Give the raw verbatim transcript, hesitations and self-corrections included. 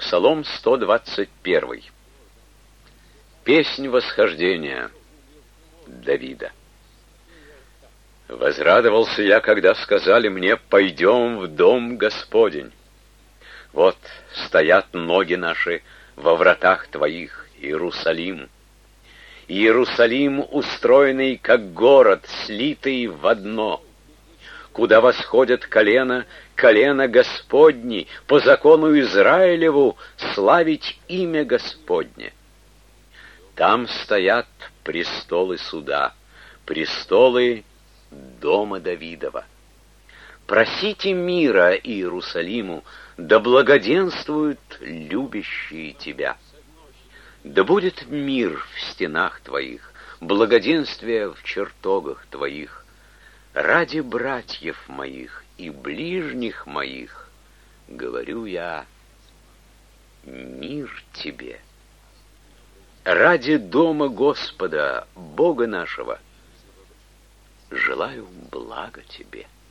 Псалом сто двадцать один. Песнь восхождения Давида. Возрадовался я, когда сказали мне: пойдем в дом Господень. Вот стоят ноги наши во вратах твоих, Иерусалим. Иерусалим, устроенный как город, слитый в одно, куда восходят колено, колено Господни, по закону Израилеву славить имя Господне. Там стоят престолы суда, престолы дома Давидова. Просите мира Иерусалиму, да благоденствуют любящие тебя. Да будет мир в стенах твоих, благоденствие в чертогах твоих. Ради братьев моих и ближних моих говорю я: мир тебе. Ради дома Господа, Бога нашего, желаю блага тебе.